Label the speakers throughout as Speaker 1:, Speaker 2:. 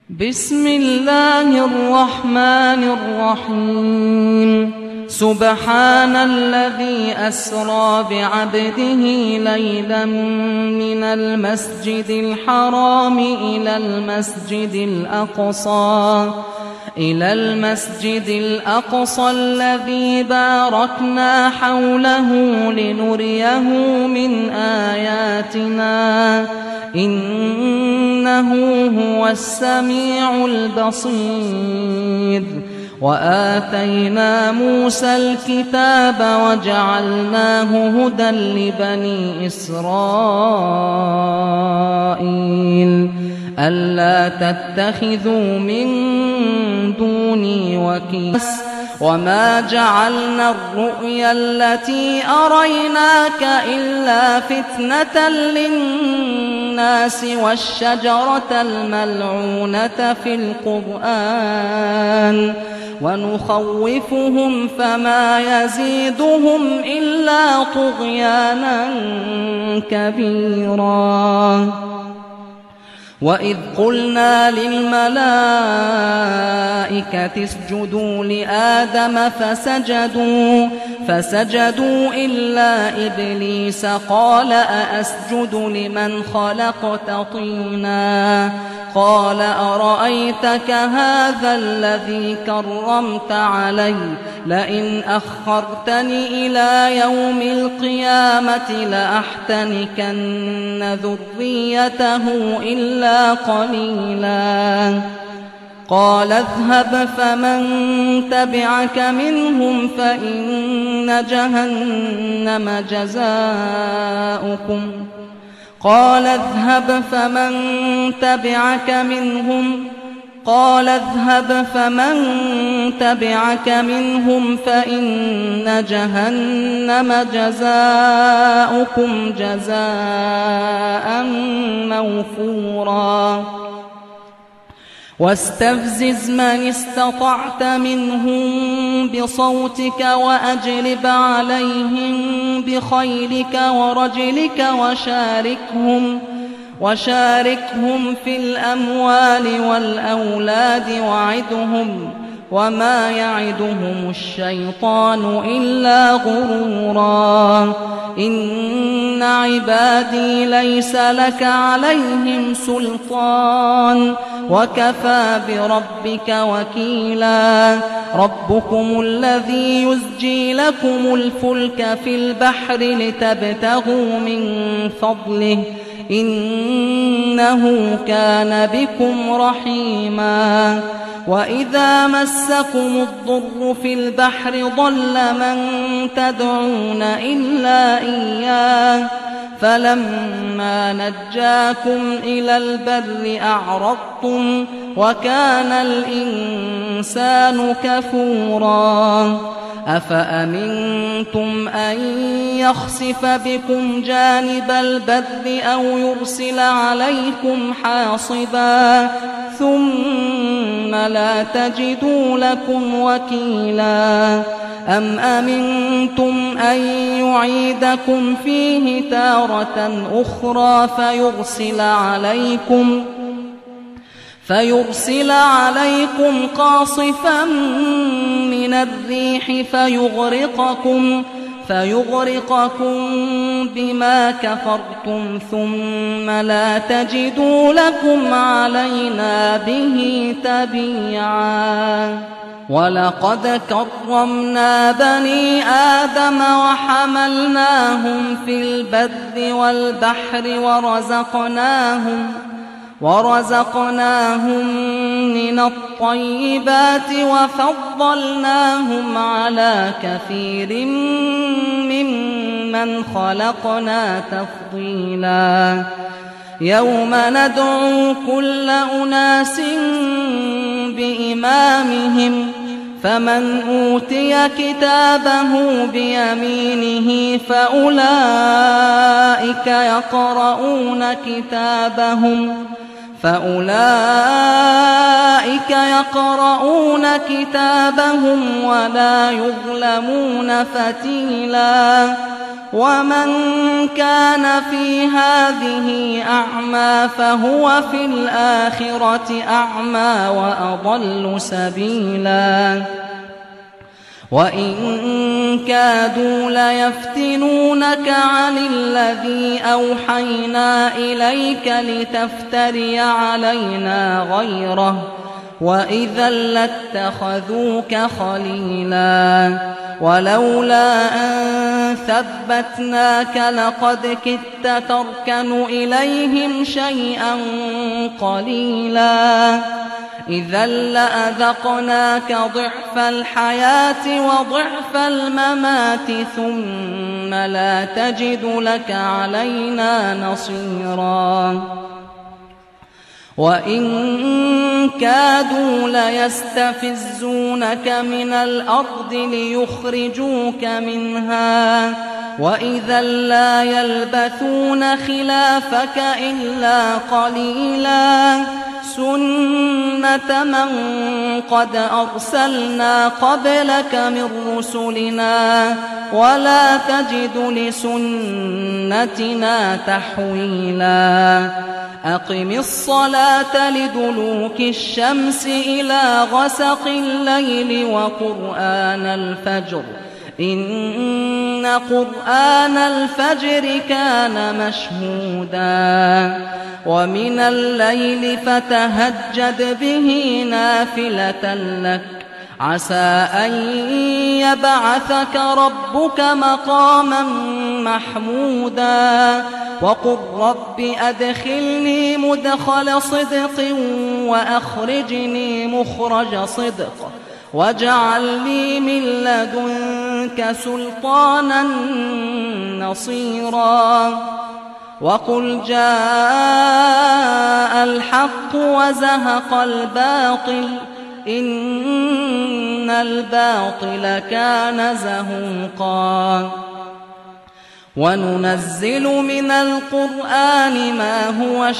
Speaker 1: بسم الله الرحمن الرحيم. سبحان الذي أسرى بعبده ليلا من المسجد الحرام إلى المسجد الأقصى الذي باركنا حوله لنريه من آياتنا إنه هو السميع البصير. وآتينا موسى الكتاب وجعلناه هدى لبني إسرائيل ألا تتخذوا من دوني وكيلا وما جعلنا الرؤيا التي أريناك إلا فتنة للناس والشجرة الملعونة في القرآن ونخوفهم فما يزيدهم إلا طغيانا كبيرا. وإذ قلنا للملائكة اسجدوا لآدم فسجدوا إلا إبليس قال أأسجد لمن خلقت طينا قال أرأيتك هذا الذي كرمت علي لئن أخرتني إلى يوم القيامة لأحتنكن ذريته إلا قليلا. قال اذهب فمن تبعك منهم فإن جهنم جزاؤكم قال اذهب فمن تبعك منهم فإن جهنم جزاؤكم جزاء موفورا. واستفزز من استطعت منهم بصوتك وأجلب عليهم بخيلك ورجلك وشاركهم في الأموال والأولاد وعدهم وما يعدهم الشيطان إلا غرورا. إن عبادي ليس لك عليهم سلطان وكفى بربك وكيلا. ربكم الذي يزجي لكم الفلك في البحر لتبتغوا من فضله إنه كان بكم رحيما. وإذا مسكم الضر في البحر ضل من تدعون إلا إياه فلما نجاكم إلى البر أعرضتم وكان الإنسان كفورا. أفأمنتم أن يخسف بكم جانب البر أو يرسل عليكم حاصبا ثم لا تجدوا لكم وكيلا. أم أمنتم أن يعيدكم فيه تارة أخرى فيرسل عليكم قاصفا من الريح فيغرقكم بما كفرتم ثم لا تجدوا لكم علينا به تبيعا. ولقد كرمنا بني آدم وحملناهم في البر والبحر ورزقناهم من الطيبات وفضلناهم على كثير ممن خلقنا تفضيلا. يوم ندعو كل أناس بإمامهم فمن أوتي كتابه بيمينه فأولئك يقرؤون كتابهم ولا يظلمون فتيلا. ومن كان في هذه أعمى فهو في الآخرة أعمى وأضل سبيلا وإن كادوا ليفتنونك عن الذي أوحينا إليك لتفتري علينا غيره وإذا لاتخذوك خليلا ولولا أن ثبتناك لقد كدت تركن إليهم شيئا قليلا إذا لأذقناك ضعف الحياة وضعف الممات ثم لا تجد لك علينا نصيرا وإن كادوا ليستفزونك من الأرض ليخرجوك منها وإذا لا يلبثون خلافك إلا قليلا سنة من قد أرسلنا قبلك من رسلنا ولا تجد لسنتنا تحويلا أقم الصلاة لدلوك الشمس إلى غسق الليل وقرآن الفجر إن قرآن الفجر كان مشهودا ومن الليل فتهجد به نافلة لك عسى أن يبعثك ربك مقاما محمودا وقل رب أدخلني مدخل صدق وأخرجني مخرج صدق واجعل لي من لدنك سلطانا نصيرا وقل جاء الحق وزهق الباطل إن الباطل كان زهوقا وننزل من القرآن ما هو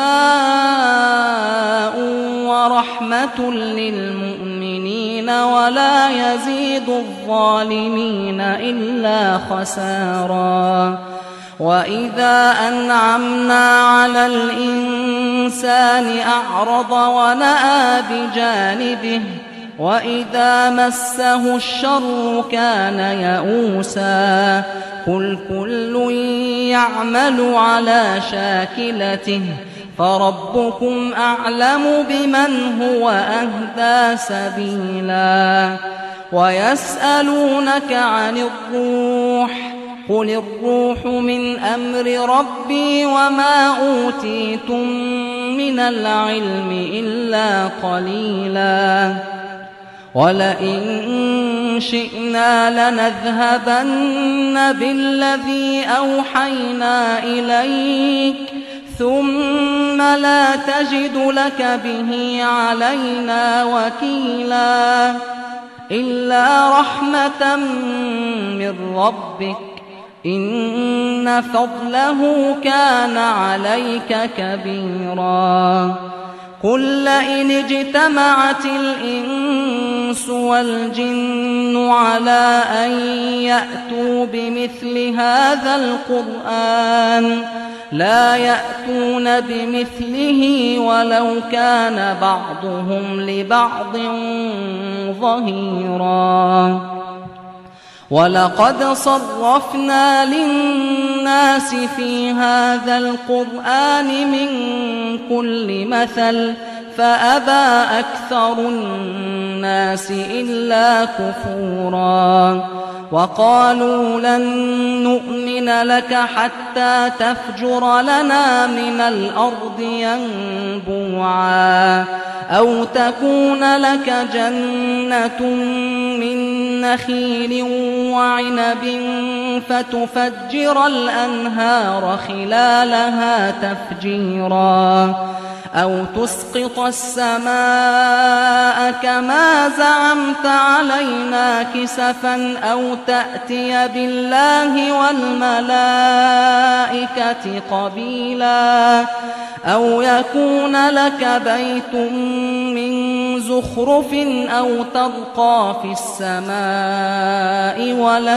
Speaker 1: شفاء ورحمة للمؤمنين ولا يزيد الظالمين إلا خسارا وإذا أنعمنا على الإنسان أعرض ونأى بجانبه وإذا مسه الشر كان يئوسا قل كل يعمل على شاكلته فربكم أعلم بمن هو أهدى سبيلا ويسألونك عن الروح قل الروح من أمر ربي وما أوتيتم من العلم إلا قليلا ولئن شئنا لنذهبن بالذي أوحينا إليك ثم لا تجد لك به علينا وكيلا إلا رحمة من ربك إن فضله كان عليك كبيرا قل لئن اجتمعت الإنس والجن على أن يأتوا بمثل هذا القرآن لا يأتون بمثله ولو كان بعضهم لبعض ظهيرا ولقد صرفنا للناس في هذا القرآن من كل مثل فأبى أكثر الناس إلا كفورا وقالوا لن نؤمن لك حتى تفجر لنا من الأرض ينبوعا أو تكون لك جنة من نخيل وعنب فتفجر الأنهار خلالها تفجيرا أو تسقط السماء كما زعمت علينا كسفا أو تأتي بالله والملائكة قبيلا أو يكون لك بيت من زخرف أو ترقى في السماء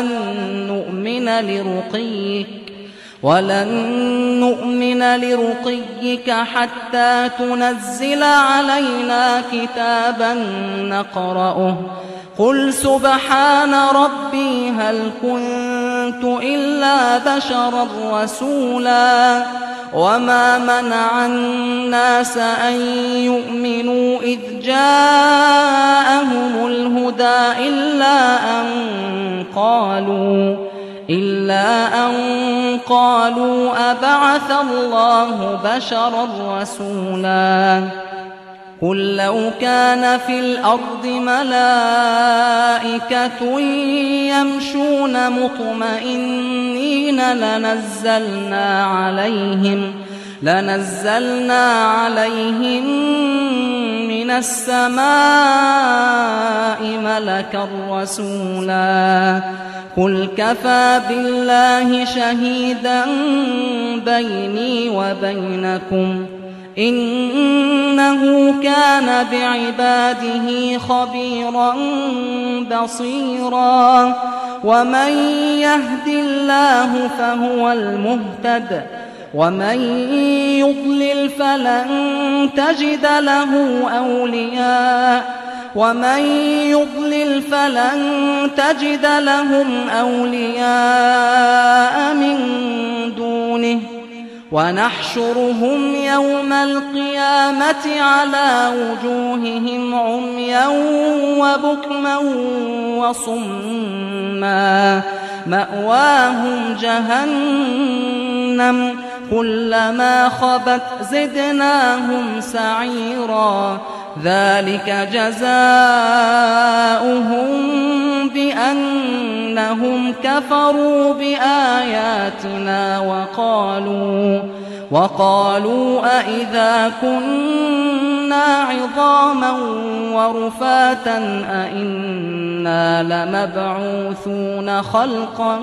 Speaker 1: ولن نؤمن لرقيك حتى تنزل علينا كتابا نقرأه قل سبحان ربي هل كنت إلا بشرا رسولا وما منع الناس أن يؤمنوا إذ جاءهم الهدى إلا أن قالوا أبعث الله بشرا رسولا قل لو كان في الأرض ملائكة يمشون مطمئنين لنزلنا عليهم من السماء ملكا رسولا قل كفى بالله شهيدا بيني وبينكم إنه كان بعباده خبيرا بصيرا ومن يهد الله فهو المهتد ومن يضلل فلن تجد لهم أولياء من دونه ونحشرهم يوم القيامة على وجوههم عميا وبكما وصما مأواهم جهنم كلما خبت زدناهم سعيرا ذلك جزاؤهم بأنهم كفروا بآياتنا وقالوا أئذا كنا عظاما ورفاتا أئنا لمبعوثون خلقا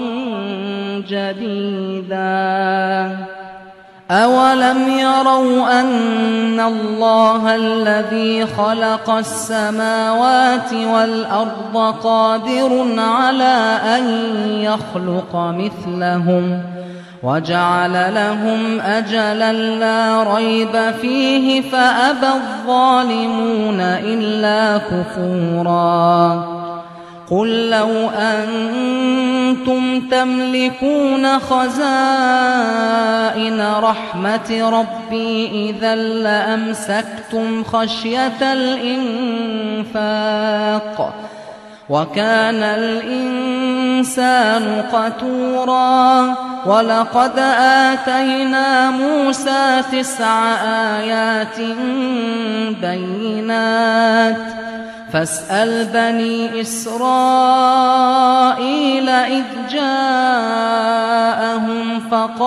Speaker 1: جديدا أولم يروا أن الله الذي خلق السماوات والأرض قادر على أن يخلق مثلهم وجعل لهم أجلا لا ريب فيه فأبى الظالمون إلا كفورا قل لو أنتم تملكون خزائن رحمة ربي إذا لأمسكتم خشية الإنفاق وكان الإنسان قتورا ولقد آتينا موسى 9 آيات بينات فاسأل بني إسرائيل إذ جاءهم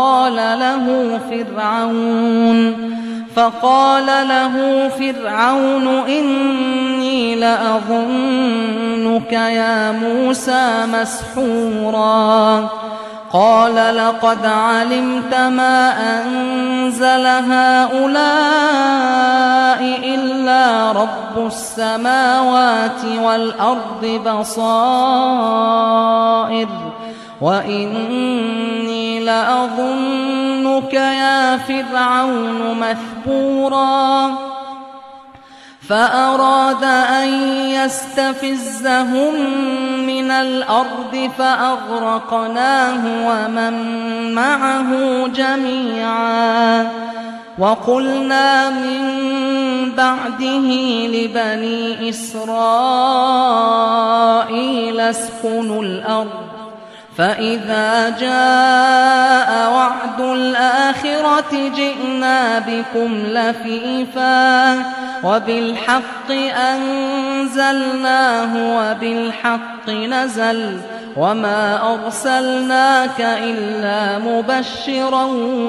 Speaker 1: فقال له فرعون إني لأظنك يا موسى مسحورا قال لقد علمت ما أنزل هؤلاء إلا رب السماوات والأرض بصائر وإني لأظنك يا فرعون مثبورا فأراد أن يستفزهم من الأرض فأغرقناه ومن معه جميعا وقلنا من بعده لبني إسرائيل اسكنوا الأرض فإذا جاء وعد الآخرة جئنا بكم لفيفا وبالحق أنزلناه وبالحق نزل وما أرسلناك إلا مبشرا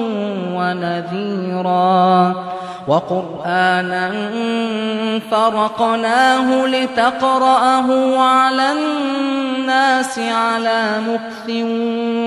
Speaker 1: ونذيرا وقرآنا فرقناه لتقرأه على الناس على مكث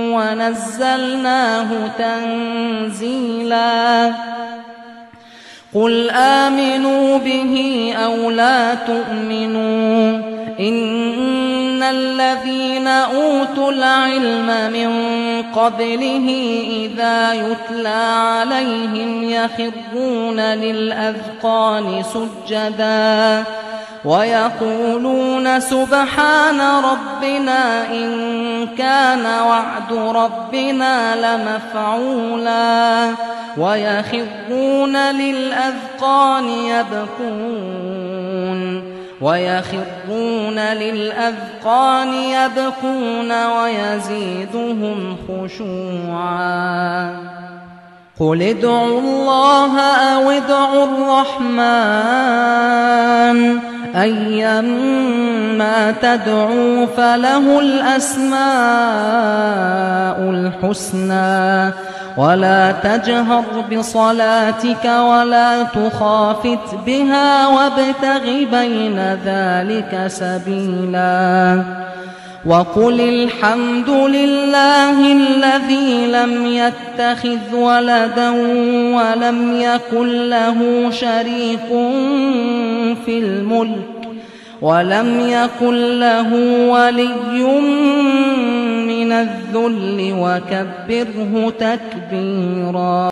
Speaker 1: ونزلناه تنزيلا قل آمنوا به أو لا تؤمنوا إن الذين أوتوا العلم من قبله إذا يتلى عليهم يخرون للأذقان سجدا ويقولون سبحان ربنا إن كان وعد ربنا لمفعولا ويخرون للأذقان يبكون ويزيدهم خشوعا قل ادعوا الله أو ادعوا الرحمن أيما تدعوا فله الأسماء الحسنى ولا تجهر بصلاتك ولا تخافت بها وابتغ بين ذلك سبيلا وقل الحمد لله الذي لم يتخذ ولدا ولم يكن له شريك في الملك ولم يكن له ولي من الذل وكبره تكبيرا.